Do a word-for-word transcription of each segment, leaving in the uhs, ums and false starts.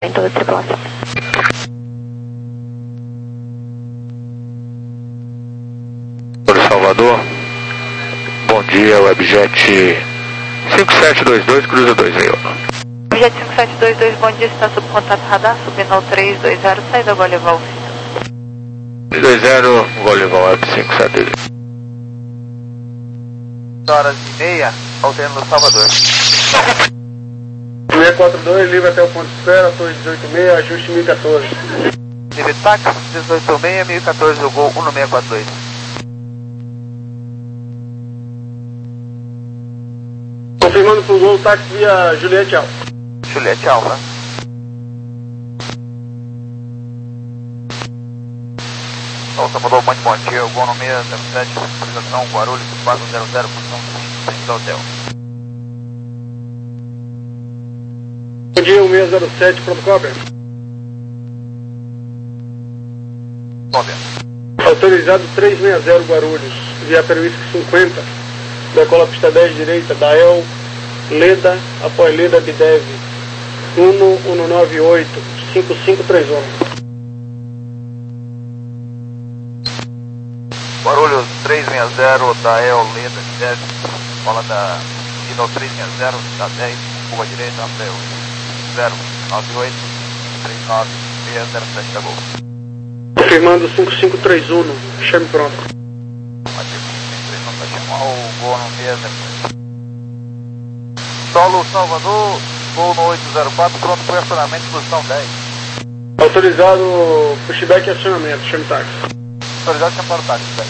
Em toda a tripulação. Salvador, bom dia, Webjet cinco sete dois dois, cruza dois aí. Webjet cinco sete dois dois, bom dia, está sob contato radar, subindo ao três dois zero, saída Golival. três dois zero, Golival, Web cinco sete dois dois. Horas e meia, alterno no Salvador. seiscentos e quarenta e dois, livre até o ponto de espera, torre dezoito seis, ajuste mil e quatorze. Livre táxi, dezoito seis, mil e quatorze, o Gol um seis quatro dois. Confirmando pro Gol, táxi via Juliette Alfa. Juliette Alfa. Volta, mudou o ponte bom dia, o Gol no seis zero sete, localização Guarulhos quatro zero zero, posição frente do hotel. Bom dia, um seis zero sete, protocolo aberto. Cópia. Autorizado trezentos e sessenta Guarulhos, via Peruísca cinquenta, decola pista dez direita, Dael, Leda, após Leda, Bidev, um um nove oito, cinco cinco três um. Guarulhos três seis zero, Dael, Leda, Bidev, bola da Dino três seis zero, da dez, curva direita, Abreu, zero nove oito, três nove, seis zero sete da Gol. Confirmando cinco cinco três um, chame pronto. O Gol no seis zero sete. Solo Salvador, Gol no oito zero quatro, pronto para acionamento, posição dez. Autorizado pushback e acionamento, chame táxi. Autorizado chamar o táxi, dez.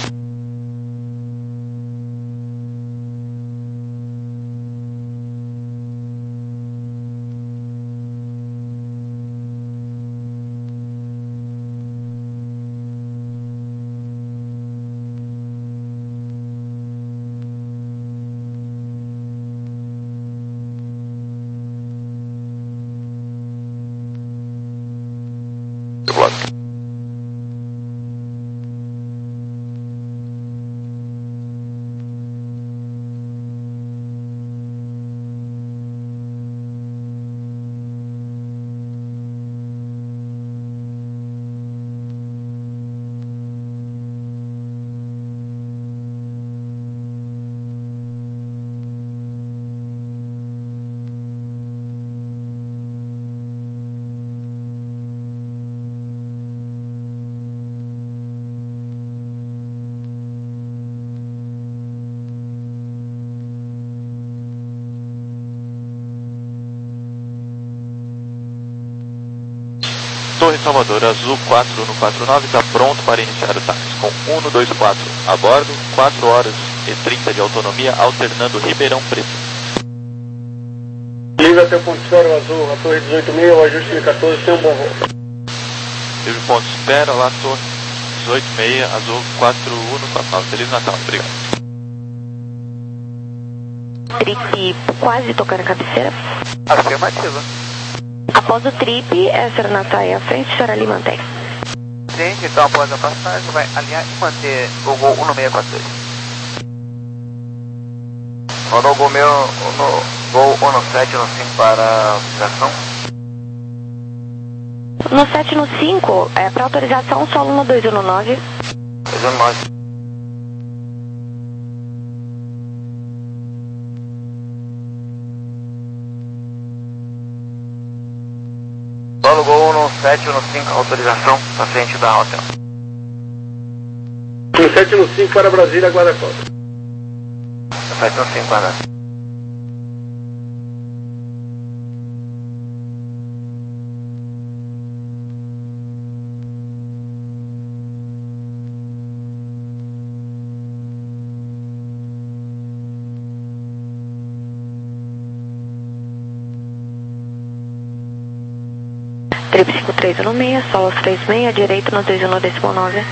Torre Salvador, Azul quatro um quatro nove, está pronto para iniciar o táxi com um dois quatro a bordo, quatro horas e trinta de autonomia, alternando Ribeirão Preto. Livre até o ponto de espera, Azul, a torre dezoito seis, o ajuste mil e quatorze, tem um bom voo. Livre ponto de espera, lá torre dezoito seis, Azul quatro um quatro nove, Feliz Natal, obrigado. Trip quase tocando a cabeceira. Afirmativa. Após o trip, a senhora Natália à frente, a senhora ali mantém. Sim, então após a passagem vai alinhar e manter o Gol um seis quatro dois. Roda o Gol meu no Gol um sete no cinco para a autorização. No sete no cinco, é para autorização, solo no dois um nove. dois um nove. Solo Gol no sete no cinco, autorização, paciente da hotel. No sete no cinco para Brasília, guarda-costas. No sete no cinco, guarda. Trip cinco três um seis, solo três seis, direito no dois um decimal nove.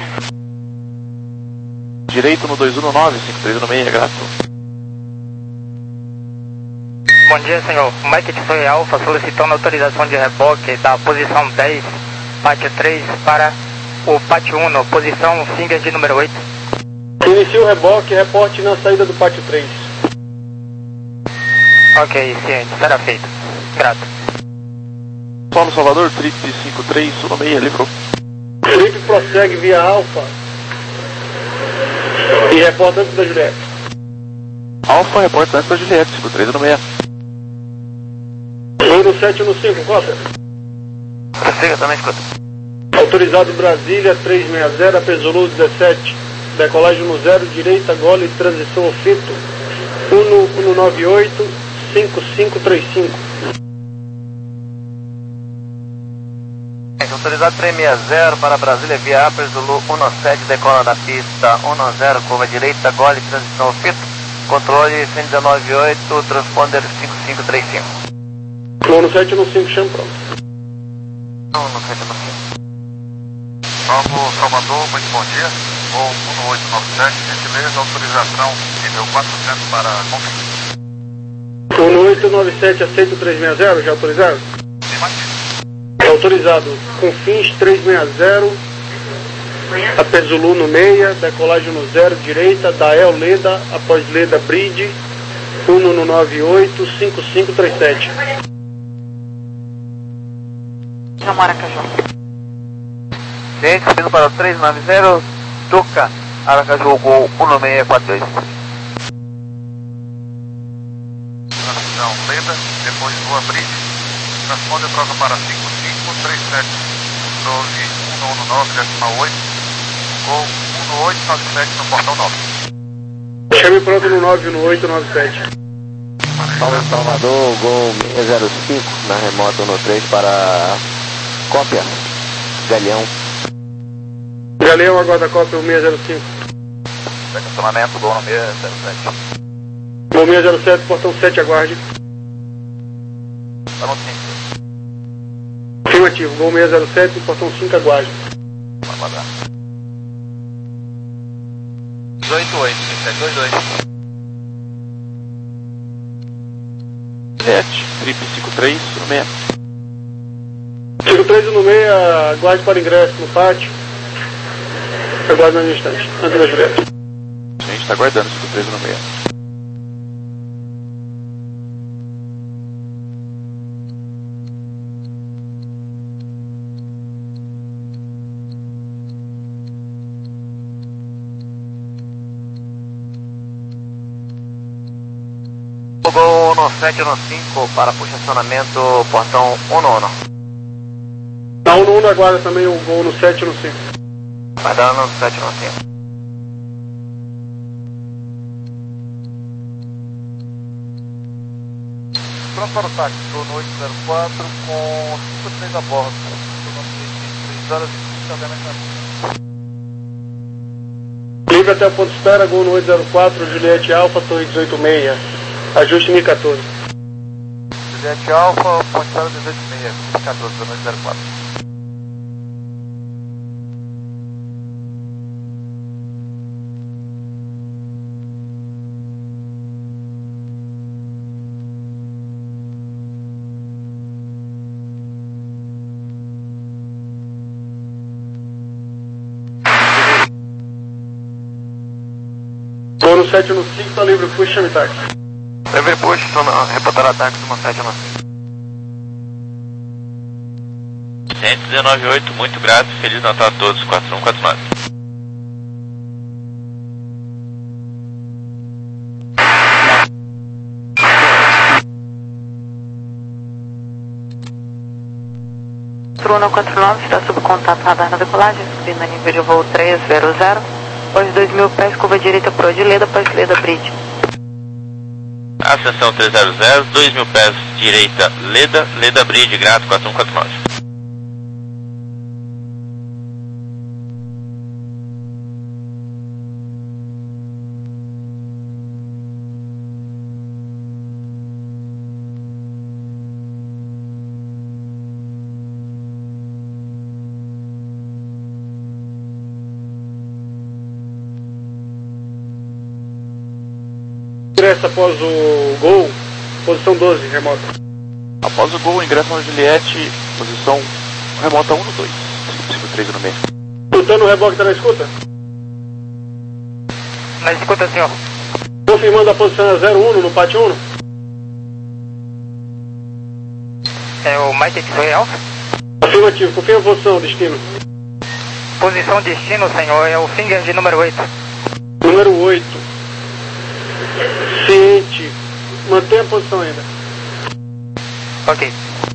Direito no dois um nove, cinco três um seis, é grato. Bom dia, senhor. Mike de Torre Alfa solicitando autorização de reboque da posição dez, pátio três, para o pátio um, posição finger de número oito. Inicia o reboque, reporte na saída do pátio três. Ok, ciente, será feito. Grato. Paulo Salvador, Trip cinco três, Sul seis, livrou. Trip prossegue via Alfa e reporta antes da Juliette. Alfa, reporta antes da Juliette, cinco três no seis. Vou no sete no cinco, cópia. Prossiga, também escuta. Autorizado Brasília três seis zero, A P Zulu dezessete. Decolagem no zero, direita, gole, transição ao fito. um um nove oito, cinco cinco três cinco. Autorizado três seis zero para Brasília via Upper Zulu um sete, decola da pista um zero, curva direita, gole, transição ao fito. Controle cento e dezenove oito, transponder cinco cinco três cinco. Vou no sete no cinco, chama pronto. um no sete no cinco. Novo Salvador, muito bom dia. Voo um oito nove sete, gentileza, autorização nível quatrocentos para confirmação. um oito nove sete, aceito três seis zero, já autorizado? Autorizado, com fins três seis zero, A P Zulu no meia, decolagem no zero, direita, Dael Leda, após Leda Bridge, um um nove oito, cinco cinco três sete. Chama Aracaju. Gente, subindo para o três nove zero, Tuca, Aracaju, Gol um seis quatro dois. Transição Leda, depois Rua Bridge, transponder troca para cinco cinco três sete, controle um um nove, decimal oito, Gol um oito nove sete no portão nove. Chame pronto no nove um oito nove sete. Paulo Salvador, Gol seis zero cinco, na remota um três para cópia, Galeão. Galeão, aguarda a cópia, o seis zero cinco. Estacionamento, Gol no seis zero sete. Gol seis zero sete, portão sete, aguarde. Tá no cinco. Afirmativo, Gol seis zero sete, portão cinco, aguarde. Vamos aguardar. dezoito oito, sete dois dois. Juliette, Trip cinco três, no seis. cinco três no meio, aguarde para ingresso no pátio. Aguarde no instante, antes da Juliette. A gente está aguardando cinco três no seis. Gol no sete no cinco para posicionamento portão um nono. Na um no um aguarda também o Gol no sete no cinco. Vai dar no sete no cinco. Pronto para o táxi, Gol no oito zero quatro com cinco três a bordo. três horas e vinte minutos. Livre até o ponto de espera, Gol no oito zero quatro, Juliette Alfa, Torre dezoito seis. Ajuste mil e quatorze. Juliette Alfa, ponte espera dezoito seis, quatorze, oito zero quatro. Gol no sete no cinco, tá livre, puxa, chame táxi. Livre push, reportar ataque no sete no cinco. cento e dezenove oito, muito grato, Feliz Natal a todos, quatro um quatro nove. Truna quatro nove, está sob contato radar na decolagem, subindo a nível de voo três zero zero, após dois mil pés, curva direita pro de Leda, após Leda Bridge. Ascensão três zero zero, dois mil pés, direita, Leda, Leda Bridge, grato, quatro um quatro nove. Ingresso após o Gol, posição doze, remota. Após o Gol, ingresso na Juliette, posição remota um no dois, cinco três no meio. Escutando o reboque, tá na escuta? Na escuta, senhor. Confirmando a posição zero um no pátio um. É o Mike X-Ray Alpha? Afirmativo, confirma a posição, destino. Posição destino, senhor, é o Finger de número oito. Número oito. Ciente. Mantenha a posição ainda. Ok.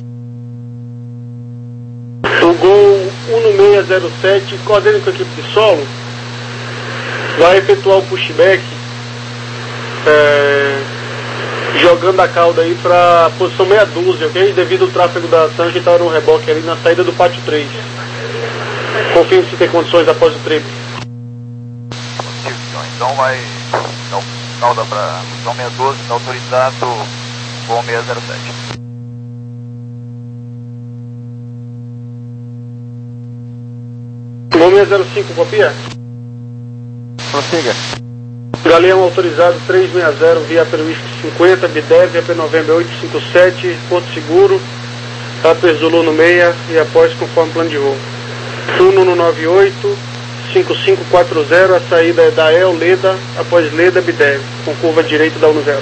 O Gol um seis zero sete, coordenando com a equipe de solo, vai efetuar o pushback, é, jogando a cauda aí para posição meia dúzia, ok? Devido ao tráfego da T A M que está no reboque ali na saída do pátio três. Confirme se tem condições após o trip. Então vai então, cauda para posição meia doze, está autorizado Gol seis zero sete. Gol seis zero cinco, copia? Prossiga. Galeão autorizado três seis zero, via Peruísco cinquenta, Bidev, A P November oito cinco sete, Porto Seguro, Rapper Zulu no meia e após conforme plano de voo. um um nove oito, cinco cinco quatro zero, a saída é da El, Leda, após Leda, Bidev, com curva direita da um zero.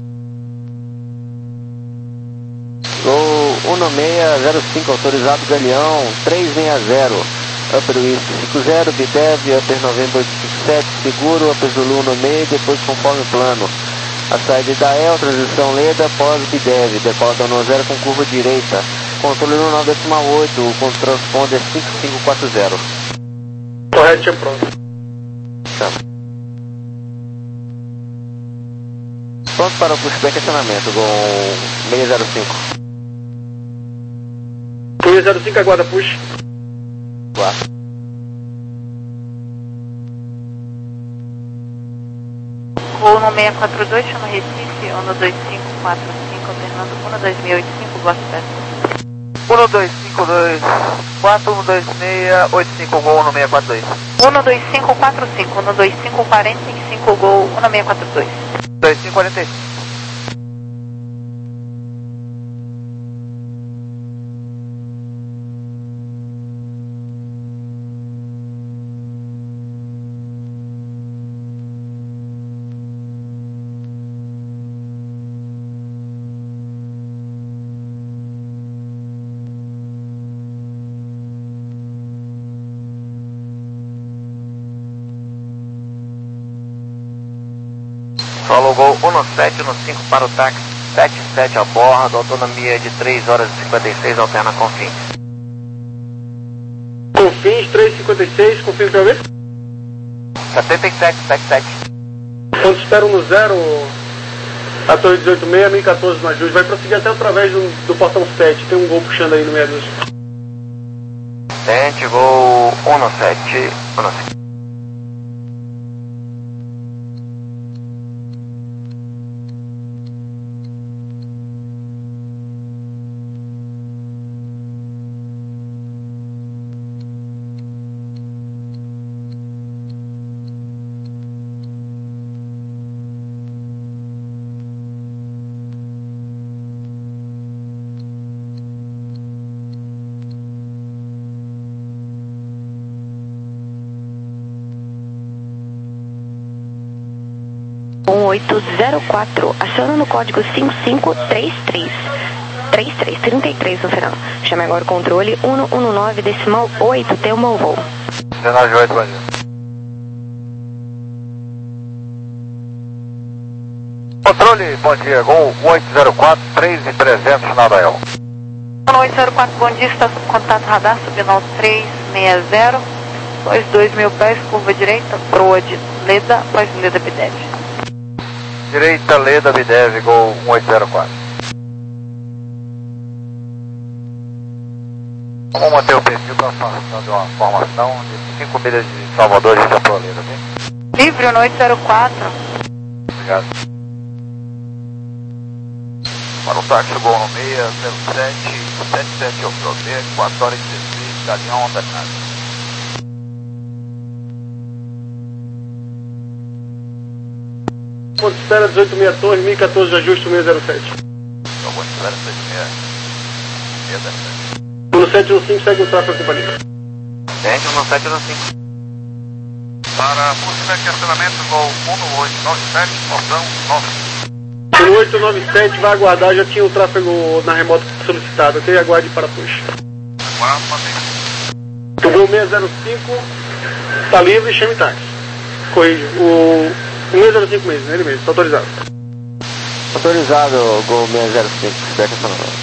Gol um seis zero cinco, autorizado Galeão três seis zero. Upper Whisky cinco zero, Bidev, Upper November oito cinco sete, seguro, Upper Zulu no meio, depois conforme plano. A saída da El, transição Leda, pós Bidev, decola da um zero com curva direita. Controle no nove oito, o transponder cinco cinco quatro zero. Correto, tinha pronto. Tá. Pronto para o pushback e acionamento, Gol seis zero cinco. seis zero cinco, aguarda push. Quatro. Voo no seis quatro dois, chama Recife, um dois cinco quatro cinco, Fernando, um dois seis oito cinco, Boa Festa. um dois cinco dois quatro um dois seis oito cinco, Gol no seis quatro dois. um dois cinco quatro cinco, um dois cinco quatro cinco, Gol um seis quatro dois. dois cinco quatro cinco. Falou Gol um sete um cinco para o táxi sete sete a bordo, autonomia de três horas e cinquenta e seis, alterna Confins. Confins três cinquenta e seis, confins para ver? setenta e sete, setenta e sete. Quando esperam no zero, a torre dezoito seis, mil e quatorze na Jus, vai prosseguir até através do, do portão sete, tem um Gol puxando aí no meio dos. Tente, Gol um sete um sete. um oito zero quatro, aciona no código cinco cinco três três. três três, trinta e três no final. Chame agora o controle um um nove decimal oito, tem uma voo. dezenove oito, bom dia. Controle, bom dia, Gol oito zero quatro, três e trezentos, final da El. oito zero quatro, bom dia, está sob contato radar, subindo três seis zero, após dois mil pés, curva direita, proa de Leda, após Leda Bidev. Direita, Leda, Bidev, Gol oito zero quatro. Vamos manter o perfil para de uma formação de cinco milhas de Salvador e para Leda, ok? Livre, no oito zero quatro. Obrigado. Para o táxi, Gol no seis zero sete, sete sete ao Prover, quatro horas e dezesseis, Galeão, alternado. Ponto espera dezoito seis Torre, mil e quatorze, ajuste seis zero sete. Então, ponto espera seis zero sete. um sete um cinco, segue o tráfego companhia. Tente um sete um cinco. Para possível questionamento, Gol um oito nove sete, portão nove. um oito nove sete vai aguardar, já tinha o tráfego na remota solicitado, ok? Aguarde para push. Aguardo, mantém. O Gol seis zero cinco está livre e chame táxi. Corrige. O seis zero cinco mesmo, ele mesmo, está autorizado. Autorizado, Gol seis zero cinco, espera essa nova.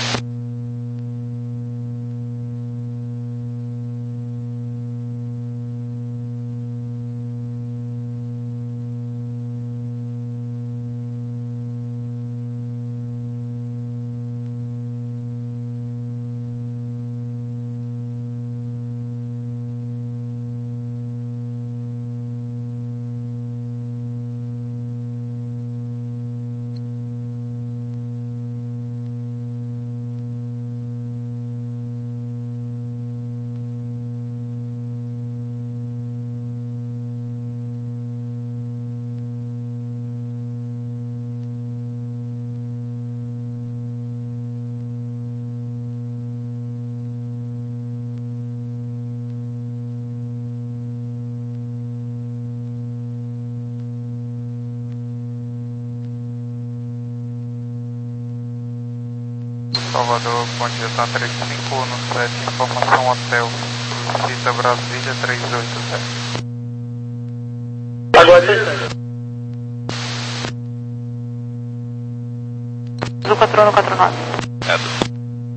Salvador, bom dia, tá trinta e cinco no sete, informação hotel, visita Brasília trezentos e oitenta. Aguarde. Azul quatro um quatro nove. É.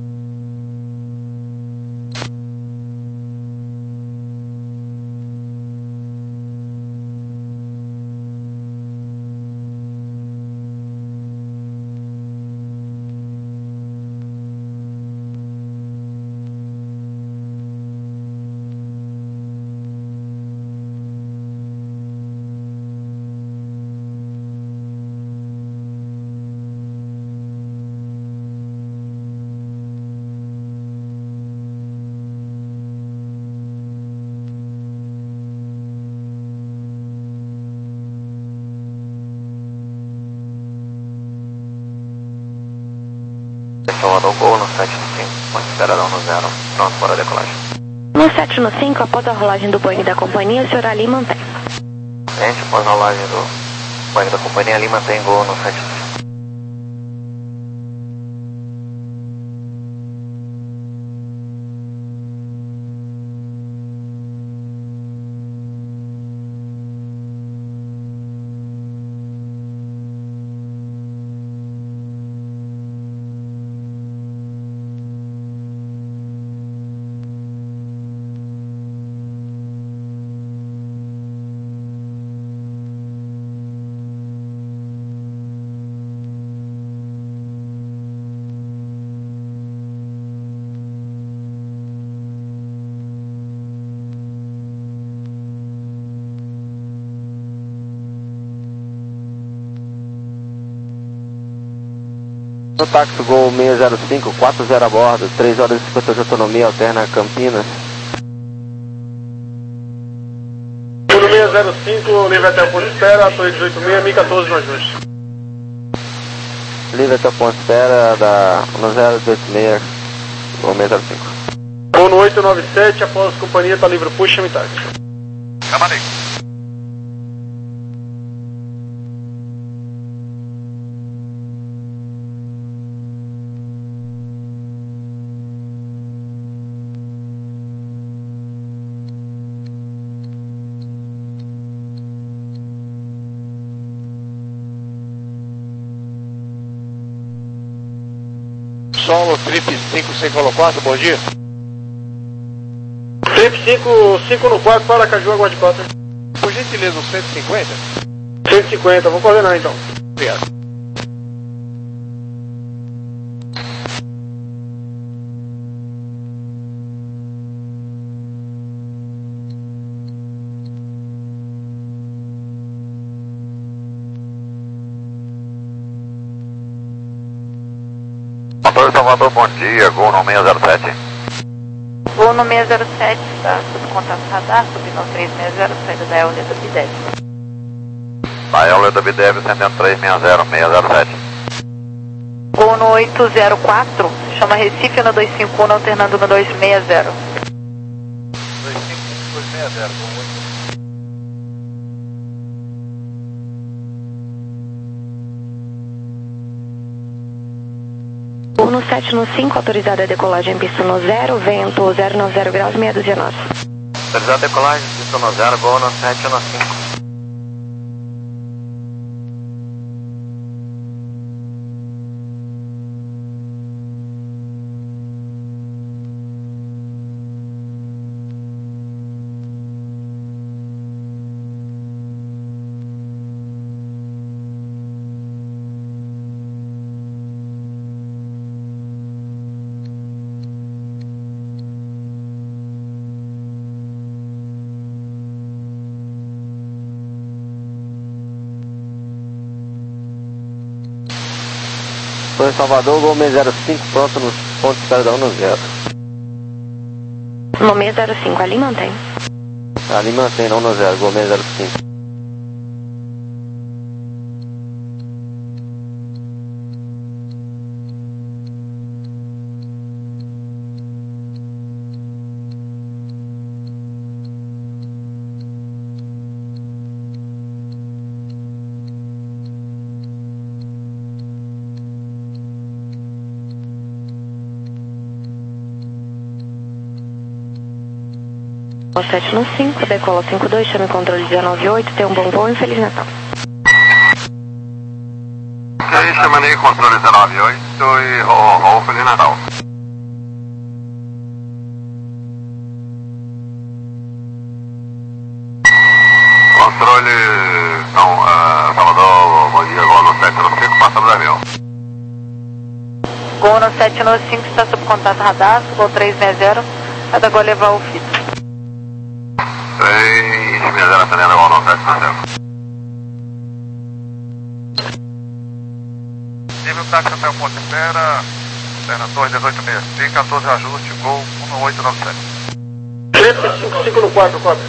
Salvador, Gol no sete no cinco, ponto esperadão no zero, pronto para a decolagem. No sete no cinco, após a rolagem do Boeing da companhia, o senhor ali mantém. Gente, após a rolagem do Boeing da companhia, ali mantém Gol no sete no cinco. No táxi Gol seis zero cinco, quatro zero a bordo, três horas e cinquenta de autonomia, alterna Campinas. No seis zero cinco, livre até o ponto de espera, Torre dezoito seis, M quatorze no ajuste. Livre até o ponto de espera da zero dois seis, Gol seis zero cinco. Gol no oito nove sete, após a companhia está livre, push, chame táxi. Camarei. Solo Trip cinco cinco no quatro, bom dia. Trip cinco, cinco no quatro, para Caju, aguarde quatro. Por gentileza, os cento e cinquenta? cento e cinquenta, vou coordenar então. Obrigado. Motor Salvador, bom dia, Gol no seis zero sete. Gol no seis zero sete, está sob contato radar, subindo três seis zero, saída da Eoleda Bidev. Da Eoleda Bidev, ascendendo três seis zero, seis zero sete. Gol no oito zero quatro, chama Recife no dois cinco um, alternando no dois seis zero. dois cinco um, dois seis zero, Gol oito. Gol no sete no cinco, autorizada a decolagem, pista no zero, vento zero nove zero graus, meia dúzia nós. Autorizada a decolagem, pista no zero, gol no sete no cinco. Foi Salvador, gol seis zero cinco, pronto nos pontos de espera da um no zero. No seis zero cinco, ali mantém. Ali mantém, não no zero, gol seis zero cinco. sete no cinco, decola cinco dois, chame controle dezenove oito, tenha um bom voo e Feliz Natal. Ok, chamei controle dezenove oito e roll Feliz Natal. Controle, então, uh, Salvador, bom dia, gol no sete no cinco, passando da mil. Gol no sete no cinco, está sob contato radar, gol três seis zero, cada gol levar o fito. três seis zero, atendendo gol no sete no cinco. Nível táxi até o ponto de espera, Serna Torre dezoito sessenta e cinco, quatorze ajuste, gol um oito nove sete. Letra cinco cinco no quatro, quatro.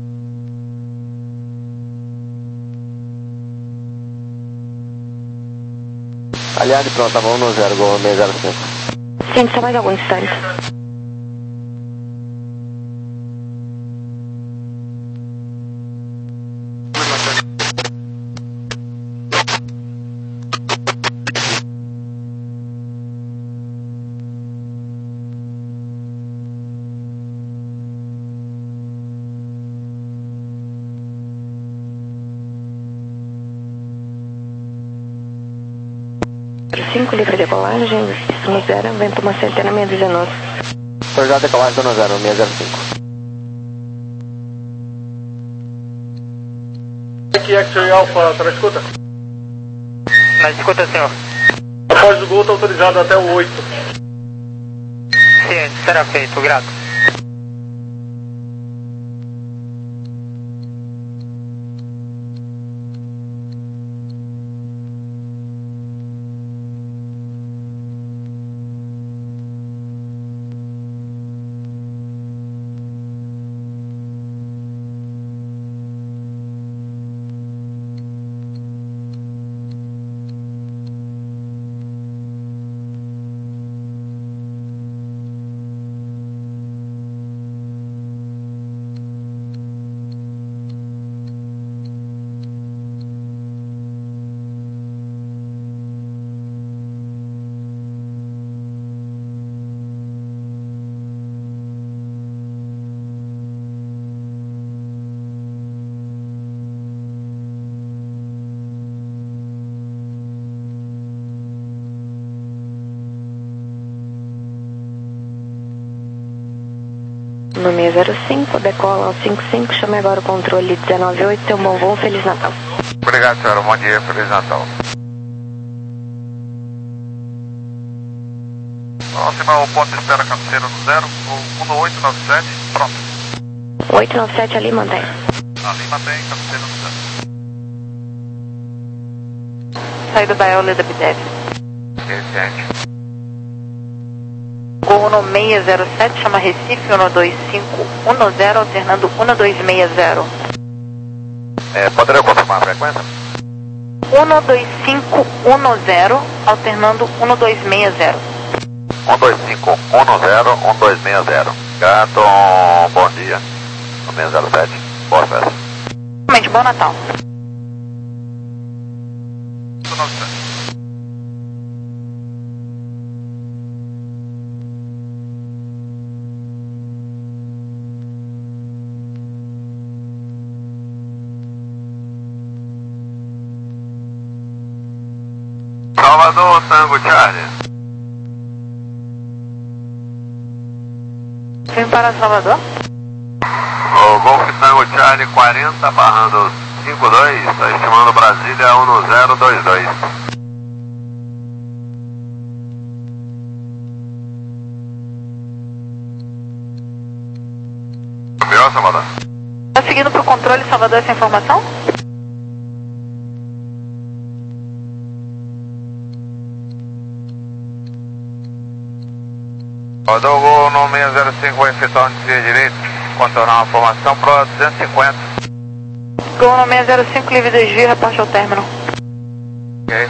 Aliado e pronto, tá bom no zero, gol seis zero cinco. Sim, só mais algum instante. cinco, livre decolagem, pista no zero, vento uma centena, meia dúzia nós. Autorizada a decolagem, tô no zero, seis zero cinco. Aqui, X-Ray Alpha, tá na escuta? Na escuta, senhor. Após o gol, tá autorizado até o oito. Ciente, será feito, grato. No seis zero cinco, decola ao cinco cinco, chame agora o controle dezenove oito, tenha um bom voo, Feliz Natal. Obrigado, senhora, bom dia, Feliz Natal. Próxima, o ponto de espera cabeceira no zero, o um oito nove sete, pronto. oito nove sete, ali mantém. Ali mantém, cabeceira no zero. Saída da Eole da Bidev. Ciente. Gol no seis zero sete, chama Recife, um dois cinco um zero, alternando um dois seis zero. É, poderia confirmar a frequência? um dois cinco um zero, alternando um dois seis zero. um dois cinco um zero, um dois seis zero. Gato, bom dia. No seis zero sete, boa festa. Realmente, bom Natal. Salvador, Tango Charlie. Vem para Salvador. O Golf Tango Charlie quarenta, barrando cinco dois, está estimando Brasília um zero dois dois. Subiu, Salvador. Tá seguindo para o controle, Salvador, essa informação? Salvador, Gol no seis zero cinco, vai efetuar um desvio direito, contornar uma formação pro duzentos e cinquenta. Gol no seis zero cinco, livre desvio, reporte ao término. Ok.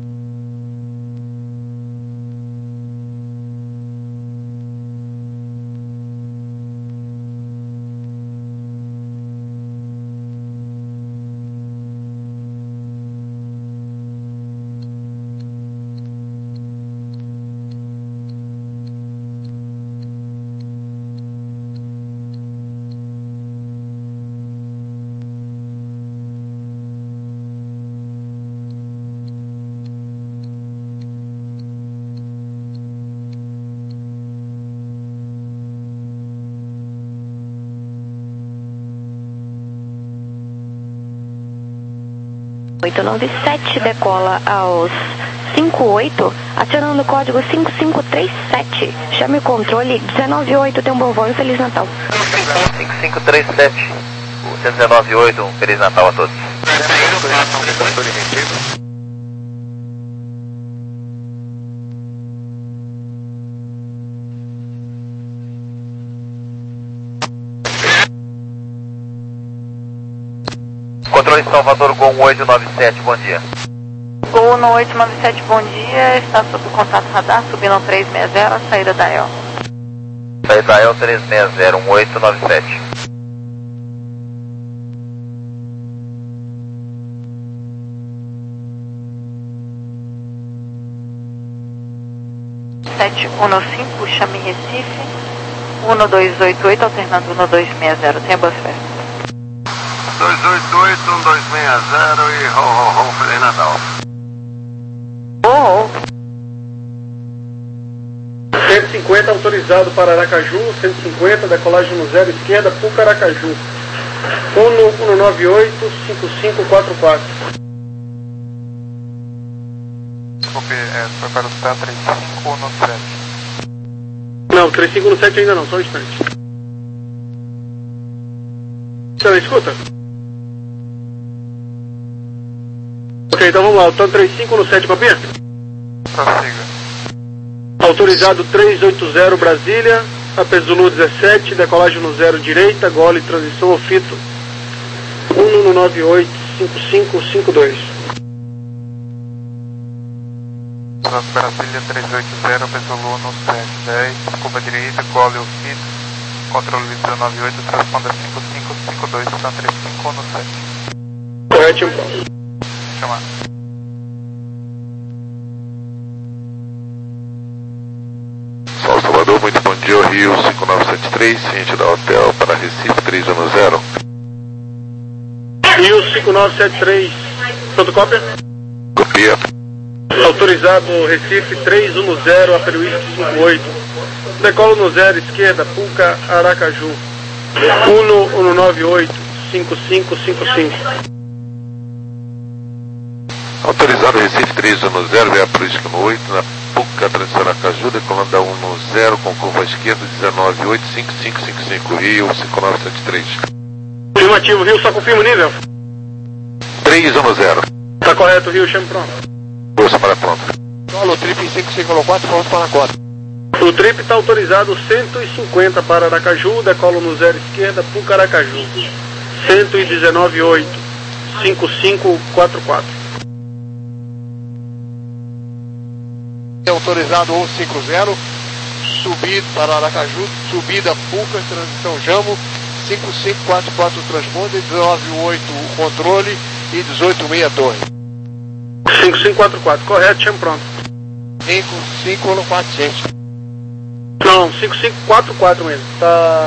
oito nove sete decola aos cinco oito, acionando o código cinco cinco três sete. Chame o controle dezenove oito, tem um bom voo e um Feliz Natal. cinco cinco três sete, o cento e dezenove oito, um Feliz Natal a todos. Controle Salvador, Gol oito nove sete, bom dia. Gol no oito nove sete, bom dia, está sob contato radar, subindo ao três seis zero, a saída da E L. Saída da E L três seis zero, um oito nove sete. sete um cinco, chame Recife, um dois oito oito, alternando um dois seis zero, tenha boas festas. dois oito oito, um dois seis zero e ho ho ho, Feliz Natal. Oh, oh. cento e cinquenta autorizado para Aracaju, cento e cinquenta, decolagem no zero esquerda, Puca Aracaju. um um nove oito, cinco cinco quatro quatro. Desculpe, é, foi para o P três cinco no sete. Não, três cinco no sete ainda não, só um instante. Você me escuta? Ok, então vamos lá, o TAN três cinco no sete, copia? Prossiga. Autorizado três oito zero Brasília, A P Zulu dezessete, decolagem no zero direita, gole, transição ao fito. um um nove oito, cinco cinco cinco dois. Brasília três oito zero, A P Zulu no sete dez, curva direita, gole o fito, controle dezenove oito, transponda cinco cinco cinco dois, TAN três cinco no sete. Correto, então. Chamar. Sol Salvador, muito bom dia, Rio cinco nove sete três, ciente da hotel para Recife três um zero. Rio cinco nove sete três, fotocópia? Copia. Autorizado Recife três um zero, Aperuísque cinco oito. Decolo no zero esquerda, Puca Aracaju. um um nove oito, cinco cinco cinco cinco. Autorizado Recife três um zero, via Política no oito, na Puca Transição Aracaju, decolando da um zero com curva esquerda dezenove oito, cinco cinco cinco cinco, Rio cinco nove sete três. Afirmativo, Rio, só confirma o nível? três um zero. Tá correto, Rio, chame pronto. Força para pronto. Solo, trip cinco cinco quatro, pronto para a cota. O trip está autorizado cento e cinquenta para Aracaju, decolo no zero esquerda, Puca Aracaju. cento e dezenove oito, cinco cinco quatro quatro. Autorizado um cinco zero, subida para Aracaju, subida Puca, transição Jamo, cinco cinco quatro quatro transponde, dezenove oito o controle e dezoito seis torre. cinco cinco quatro quatro, correto, chame pronto. cinco cinco quatro, gente. Não, cinco cinco quatro quatro mesmo, tá...